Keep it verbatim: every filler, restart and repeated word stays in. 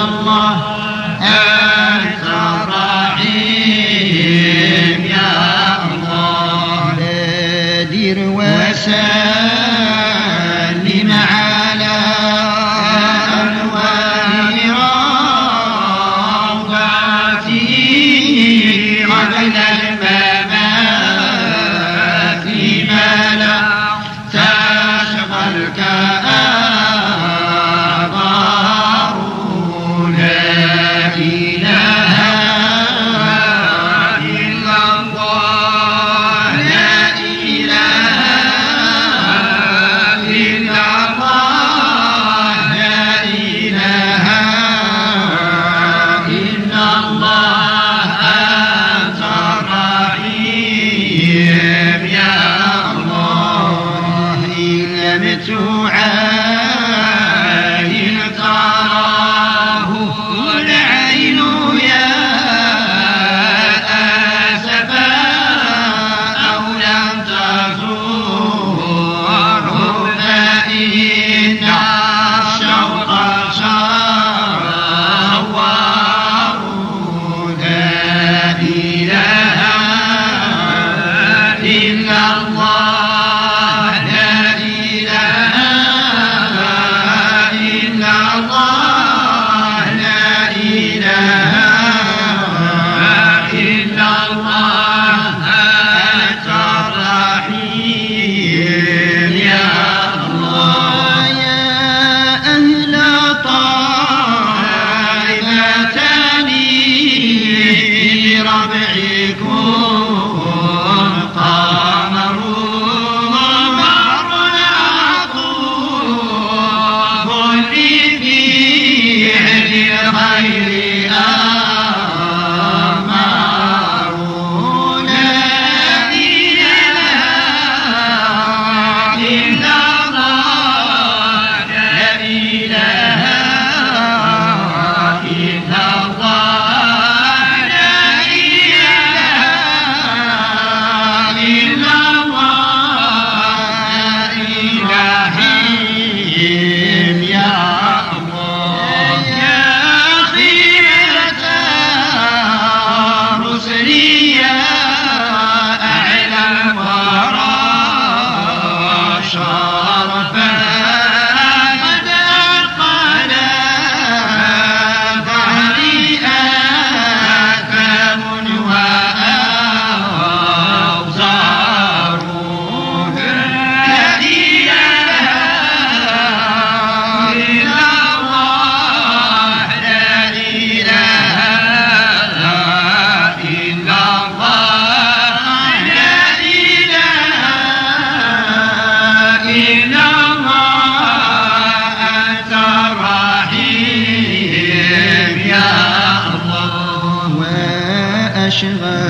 الله أنت الرحيم يا الله بادر وسلم على أنوار روضته قبل الممات ما لا تشغلك آثار لا إله إلا الله لا إله إلا الله لا إله إلا الله أنت الرحيم يا الله إن لم تعاين تراه العين يا أسفا أو لم تزوره فإن الشوق شوار لا إله إلا الله لا إله إلا الله لا إله إلا الله أنت الرحيم يا الله يا أهل طائفة بربعكم قمروا مر عطوف لفعل الخير أمروا لا إله إلا الله لا إله إلا الله لا إله إلا الله إلهيم يا الله يا خيرة رسلي يا أعلى الورى شرفا قد أقل ظهري آثام وأوزار لا إله إلا الله لا إله إلا الله لا إله إلا الله أنت الرحيم يا الله وأشغل